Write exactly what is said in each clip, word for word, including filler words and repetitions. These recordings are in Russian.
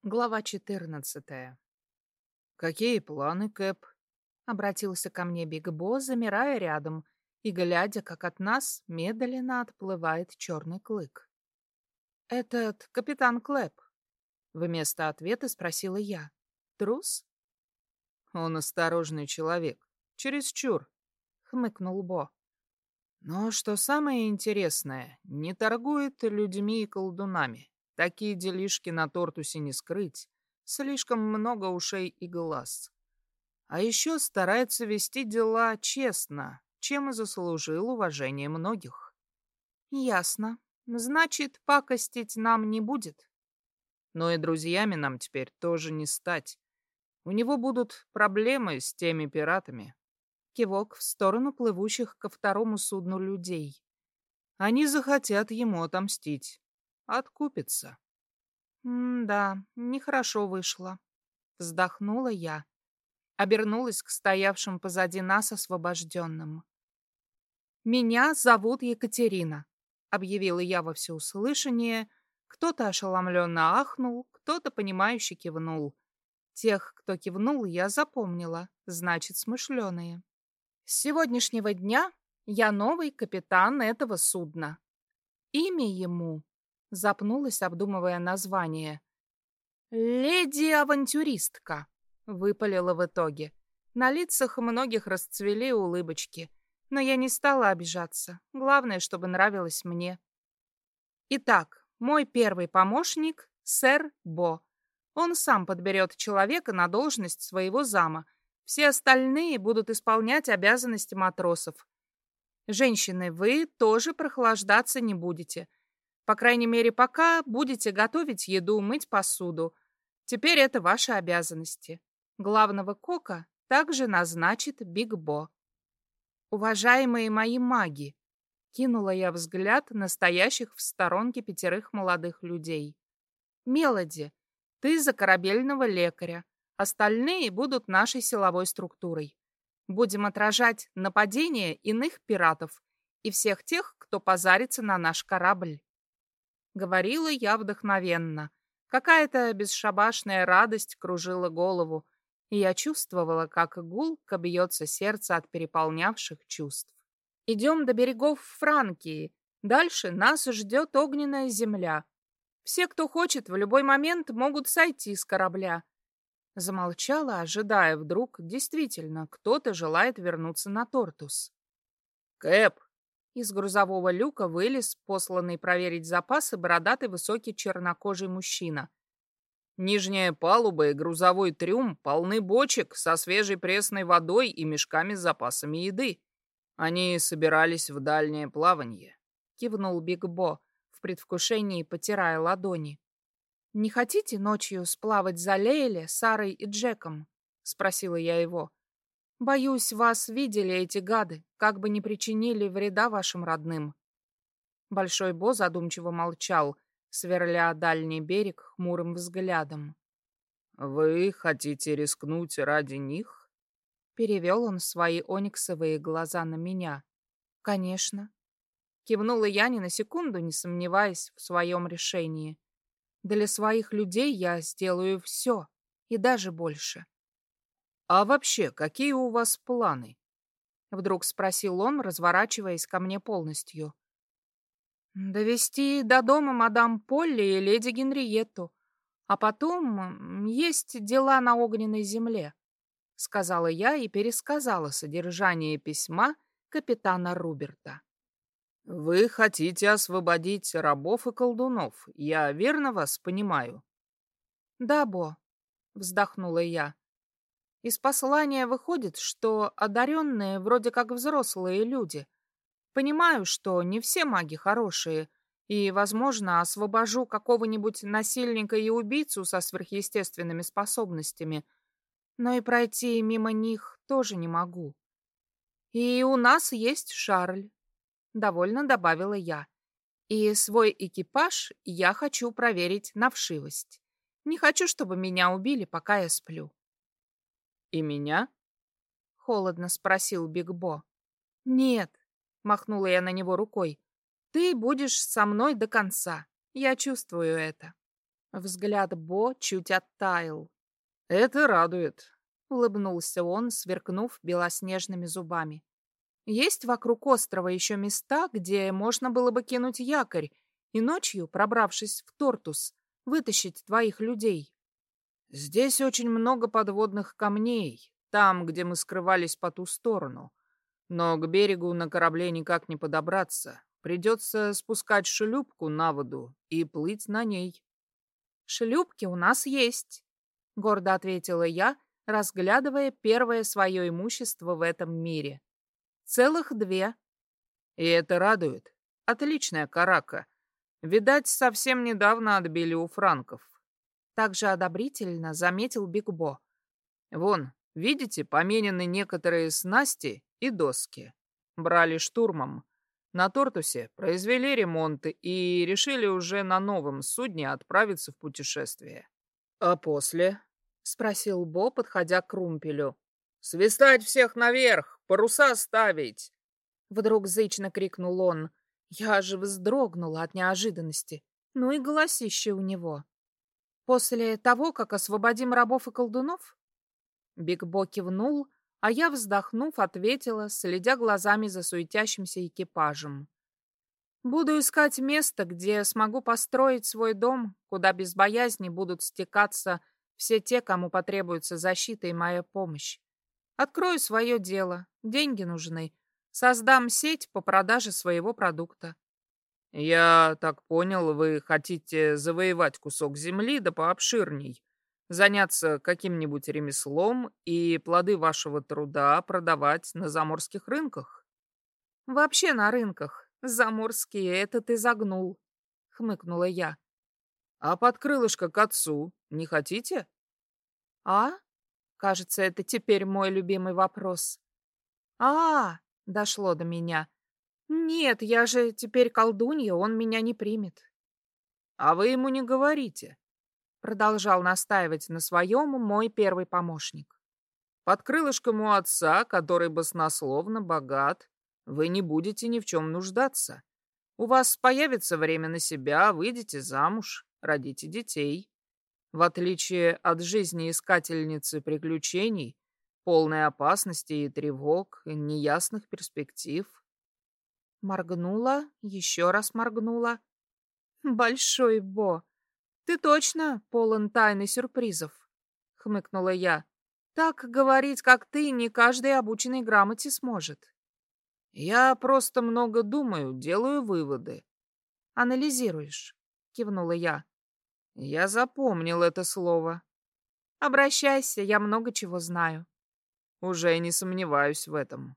Глава четырнадцатая. «Какие планы, Кэп?» — обратился ко мне Биг Бо, замирая рядом и глядя, как от нас медленно отплывает черный клык. «Этот капитан Клэп?» — вместо ответа спросила я. «Трус?» «Он осторожный человек. Чересчур», — хмыкнул Бо. «Но что самое интересное, не торгует людьми и колдунами. Такие делишки на Тортусе не скрыть. Слишком много ушей и глаз. А еще старается вести дела честно, чем и заслужил уважение многих». «Ясно. Значит, пакостить нам не будет?» Но и друзьями нам теперь тоже не стать. У него будут проблемы с теми пиратами. Кивок в сторону плывущих ко второму судну людей. Они захотят ему отомстить. Откупится. «М-да, нехорошо вышло», — вздохнула я. Обернулась к стоявшим позади нас освобожденным. «Меня зовут Екатерина», — объявила я во всеуслышание. Кто-то ошеломленно ахнул, кто-то понимающе кивнул. Тех, кто кивнул, я запомнила, значит, смышленые. «С сегодняшнего дня я новый капитан этого судна. Имя ему...» — запнулась, обдумывая название. «Леди-авантюристка», — выпалила в итоге. На лицах многих расцвели улыбочки, но я не стала обижаться. Главное, чтобы нравилось мне. Итак, мой первый помощник — сэр Бо. Он сам подберет человека на должность своего зама. Все остальные будут исполнять обязанности матросов. Женщины, вы тоже прохлаждаться не будете. По крайней мере, пока будете готовить еду, мыть посуду. Теперь это ваши обязанности. Главного кока также назначит Биг Бо. Уважаемые мои маги, кинула я взгляд на стоящих в сторонке пятерых молодых людей. Мелоди, ты за корабельного лекаря. Остальные будут нашей силовой структурой. Будем отражать нападения иных пиратов и всех тех, кто позарится на наш корабль. Говорила я вдохновенно. Какая-то бесшабашная радость кружила голову, и я чувствовала, как гулко бьется сердце от переполнявших чувств. Идем до берегов Франкии. Дальше нас ждет огненная земля. Все, кто хочет, в любой момент могут сойти с корабля. Замолчала, ожидая вдруг, действительно, кто-то желает вернуться на Тортус. «Кэп!» Из грузового люка вылез посланный проверить запасы бородатый высокий чернокожий мужчина. «Нижняя палуба и грузовой трюм полны бочек со свежей пресной водой и мешками с запасами еды. Они собирались в дальнее плавание», — кивнул Биг Бо, в предвкушении потирая ладони. «Не хотите ночью сплавать за Лейле, Сарой и Джеком?» — спросила я его. «Боюсь, вас видели эти гады, как бы не причинили вреда вашим родным». Большой Бо задумчиво молчал, сверля дальний берег хмурым взглядом. «Вы хотите рискнуть ради них?» Перевел он свои ониксовые глаза на меня. «Конечно». Кивнула я ни на секунду, не сомневаясь в своем решении. Для своих людей я сделаю все, и даже больше. «А вообще, какие у вас планы?» Вдруг спросил он, разворачиваясь ко мне полностью. «Довести до дома мадам Полли и леди Генриетту, а потом м, есть дела на огненной земле», — сказала я и пересказала содержание письма капитана Руберта. «Вы хотите освободить рабов и колдунов, я верно вас понимаю?» «Да, Бо», — вздохнула я. «Из послания выходит, что одаренные вроде как взрослые люди. Понимаю, что не все маги хорошие, и, возможно, освобожу какого-нибудь насильника и убийцу со сверхъестественными способностями, но и пройти мимо них тоже не могу. И у нас есть Шарль», — довольно добавила я. «И свой экипаж я хочу проверить на вшивость. Не хочу, чтобы меня убили, пока я сплю». «И меня?» — холодно спросил Биг Бо. «Нет», — махнула я на него рукой, — «ты будешь со мной до конца. Я чувствую это». Взгляд Бо чуть оттаял. Это радует. Улыбнулся он, сверкнув белоснежными зубами. Есть вокруг острова еще места, где можно было бы кинуть якорь и ночью, пробравшись в Тортус, вытащить твоих людей. Здесь очень много подводных камней, там, где мы скрывались по ту сторону. Но к берегу на корабле никак не подобраться. Придется спускать шлюпку на воду и плыть на ней. «Шлюпки у нас есть», — гордо ответила я, разглядывая первое свое имущество в этом мире. «Целых две». И это радует. Отличная карака. Видать, совсем недавно отбили у франков. Также одобрительно заметил Биг Бо. Вон, видите, поменены некоторые снасти и доски. Брали штурмом. На Тортусе произвели ремонты и решили уже на новом судне отправиться в путешествие. А после? Спросил Бо, подходя к румпелю. «Свистать всех наверх! Паруса ставить!» Вдруг зычно крикнул он. Я же вздрогнула от неожиданности. Ну и голосище у него. После того, как освободим рабов и колдунов? Биг Бо кивнул, а я, вздохнув, ответила, следя глазами за суетящимся экипажем. Буду искать место, где смогу построить свой дом, куда без боязни будут стекаться все те, кому потребуется защита и моя помощь. Открою свое дело, деньги нужны. Создам сеть по продаже своего продукта. Я так понял, вы хотите завоевать кусок земли да пообширней, заняться каким-нибудь ремеслом и плоды вашего труда продавать на заморских рынках? Вообще на рынках. Заморские это ты загнул, хмыкнула я. А под крылышко к отцу не хотите? А? Кажется, это теперь мой любимый вопрос. А, дошло до меня. Нет, я же теперь колдунья, он меня не примет. А вы ему не говорите. Продолжал настаивать на своем мой первый помощник. Под крылышком у отца, который баснословно богат, вы не будете ни в чем нуждаться. У вас появится время на себя, выйдете замуж, родите детей. В отличие от жизни искательницы приключений, полной опасности и тревог, и неясных перспектив. Моргнула, еще раз моргнула. Большой Бо, ты точно полон тайн и сюрпризов, хмыкнула я. Так говорить, как ты, не каждый обученный грамоте сможет. Я просто много думаю, делаю выводы. Анализируешь, кивнула я. Я запомнил это слово. Обращайся, я много чего знаю. Уже не сомневаюсь в этом.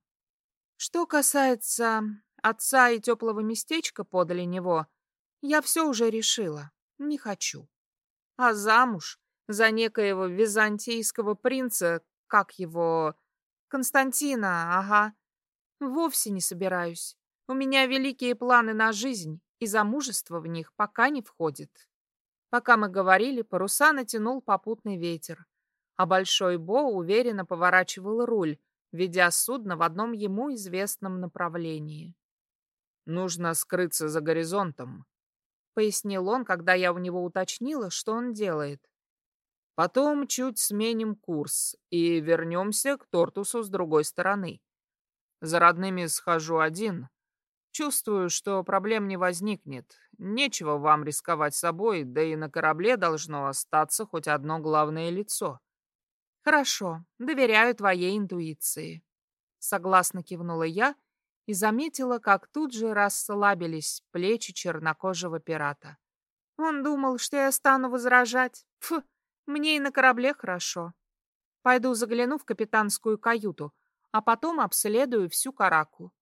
Что касается отца и теплого местечка подле него, я все уже решила. Не хочу. А замуж за некоего византийского принца, как его... Константина, ага, вовсе не собираюсь. У меня великие планы на жизнь, и замужество в них пока не входит. Пока мы говорили, паруса натянул попутный ветер, а Большой Бо уверенно поворачивал руль, ведя судно в одном ему известном направлении. «Нужно скрыться за горизонтом», — пояснил он, когда я у него уточнила, что он делает. «Потом чуть сменим курс и вернемся к Тортусу с другой стороны. За родными схожу один. Чувствую, что проблем не возникнет. Нечего вам рисковать собой, да и на корабле должно остаться хоть одно главное лицо». «Хорошо, доверяю твоей интуиции», — согласно кивнула я и заметила, как тут же расслабились плечи чернокожего пирата. Он думал, что я стану возражать. Фу, мне и на корабле хорошо. Пойду загляну в капитанскую каюту, а потом обследую всю караку.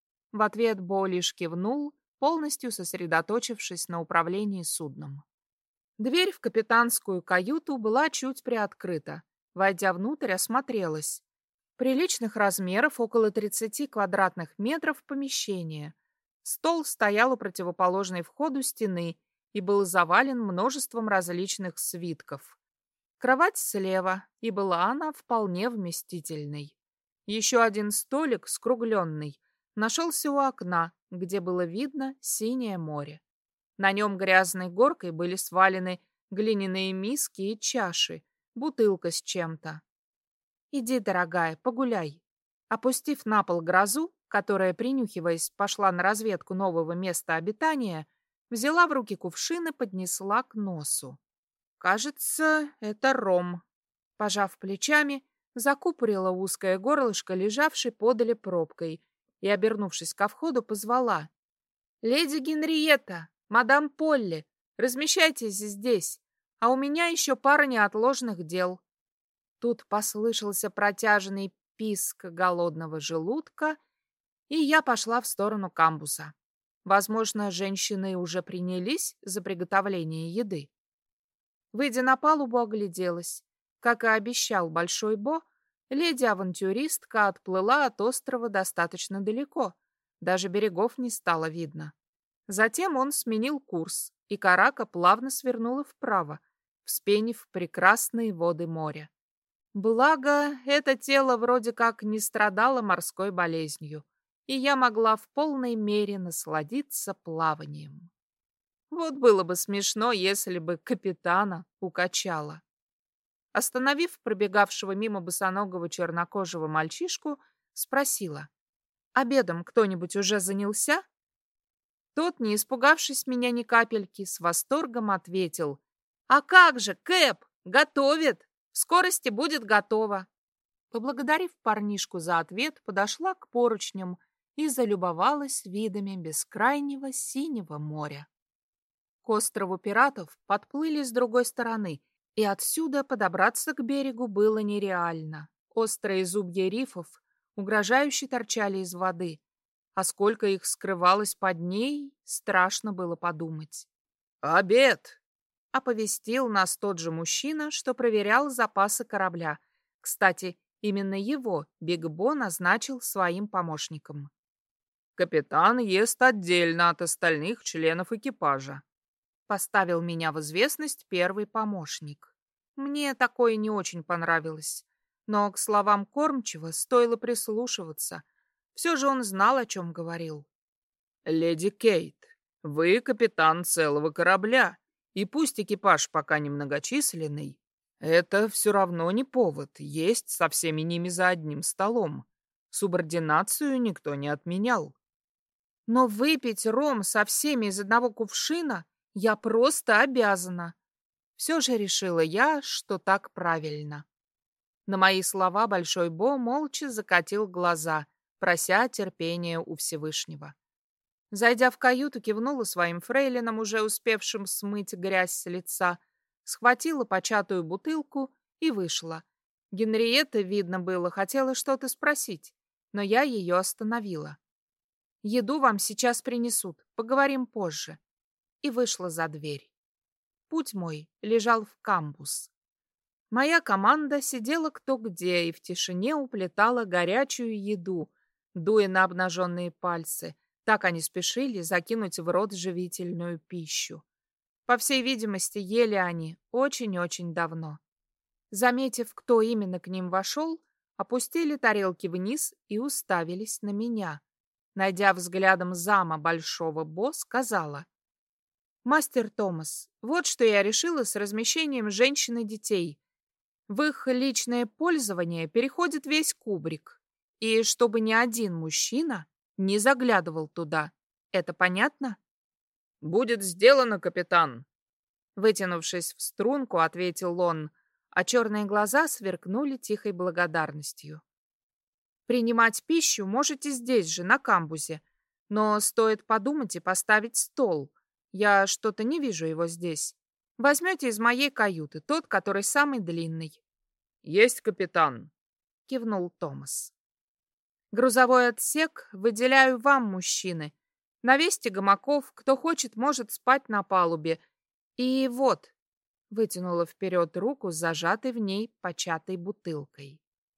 В ответ Бо лишь кивнул, полностью сосредоточившись на управлении судном. Дверь в капитанскую каюту была чуть приоткрыта. Войдя внутрь, осмотрелась. Приличных размеров, около тридцати квадратных метров помещение. Стол стоял у противоположной входу стены и был завален множеством различных свитков. Кровать слева, и была она вполне вместительной. Еще один столик, скругленный, нашелся у окна, где было видно синее море. На нем грязной горкой были свалены глиняные миски и чаши, бутылка с чем-то. «Иди, дорогая, погуляй». Опустив на пол грозу, которая, принюхиваясь, пошла на разведку нового места обитания, взяла в руки кувшин и поднесла к носу. «Кажется, это ром». Пожав плечами, закупорила узкое горлышко, лежавшей подали пробкой, и, обернувшись ко входу, позвала: «Леди Генриетта, мадам Полли, размещайтесь здесь, а у меня еще пара неотложных дел». Тут послышался протяжный писк голодного желудка, и я пошла в сторону камбуса. Возможно, женщины уже принялись за приготовление еды. Выйдя на палубу, огляделась. Как и обещал Большой Бо, леди-авантюристка отплыла от острова достаточно далеко, даже берегов не стало видно. Затем он сменил курс, и карака плавно свернула вправо, вспенив прекрасные воды моря. Благо, это тело вроде как не страдало морской болезнью, и я могла в полной мере насладиться плаванием. Вот было бы смешно, если бы капитана укачало. Остановив пробегавшего мимо босоногого чернокожего мальчишку, спросила: «Обедом кто-нибудь уже занялся?» Тот, не испугавшись меня ни капельки, с восторгом ответил: «А как же, Кэп, готовит! В скорости будет готово!» Поблагодарив парнишку за ответ, подошла к поручням и залюбовалась видами бескрайнего синего моря. К острову пиратов подплыли с другой стороны, и отсюда подобраться к берегу было нереально. Острые зубья рифов угрожающе торчали из воды, а сколько их скрывалось под ней, страшно было подумать. «Обед!» — оповестил нас тот же мужчина, что проверял запасы корабля. Кстати, именно его Биг Бо назначил своим помощником. «Капитан ест отдельно от остальных членов экипажа», — поставил меня в известность первый помощник. Мне такое не очень понравилось, но к словам кормчего стоило прислушиваться. Все же он знал, о чем говорил. «Леди Кейт, вы капитан целого корабля, и пусть экипаж пока немногочисленный, это все равно не повод есть со всеми ними за одним столом. Субординацию никто не отменял». Но выпить ром со всеми из одного кувшина я просто обязана. Все же решила я, что так правильно. На мои слова Большой Бо молча закатил глаза, прося терпения у Всевышнего. Зайдя в каюту, кивнула своим фрейлинам, уже успевшим смыть грязь с лица, схватила початую бутылку и вышла. Генриетта, видно было, хотела что-то спросить, но я ее остановила. «Еду вам сейчас принесут, поговорим позже», и вышла за дверь. Путь мой лежал в камбус. Моя команда сидела кто где и в тишине уплетала горячую еду, дуя на обнаженные пальцы. Так они спешили закинуть в рот живительную пищу. По всей видимости, ели они очень-очень давно. Заметив, кто именно к ним вошел, опустили тарелки вниз и уставились на меня. Найдя взглядом зама Большого Бо, сказала: «Мастер Томас, вот что я решила с размещением женщин и детей. В их личное пользование переходит весь кубрик, и чтобы ни один мужчина не заглядывал туда. Это понятно?» «Будет сделано, капитан!» Вытянувшись в струнку, ответил он, а черные глаза сверкнули тихой благодарностью. «Принимать пищу можете здесь же, на камбузе, но стоит подумать и поставить стол. Я что-то не вижу его здесь. Возьмете из моей каюты тот, который самый длинный». «Есть, капитан!» — кивнул Томас. «Грузовой отсек выделяю вам, мужчины. Навесьте гамаков, кто хочет, может спать на палубе. И вот», — вытянула вперед руку с зажатой в ней початой бутылкой.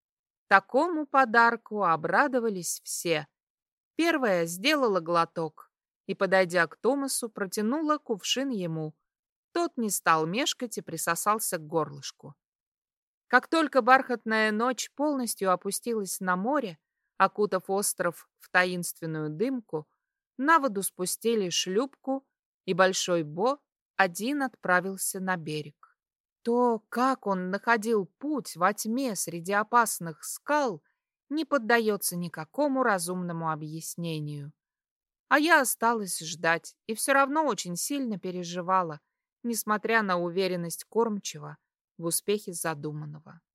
Такому подарку обрадовались все. Первая сделала глоток и, подойдя к Томасу, протянула кувшин ему. Тот не стал мешкать и присосался к горлышку. Как только бархатная ночь полностью опустилась на море, окутав остров в таинственную дымку, на воду спустили шлюпку, и Большой Бо один отправился на берег. То, как он находил путь во тьме среди опасных скал, не поддается никакому разумному объяснению. А я осталась ждать и все равно очень сильно переживала, несмотря на уверенность кормчего в успехе задуманного.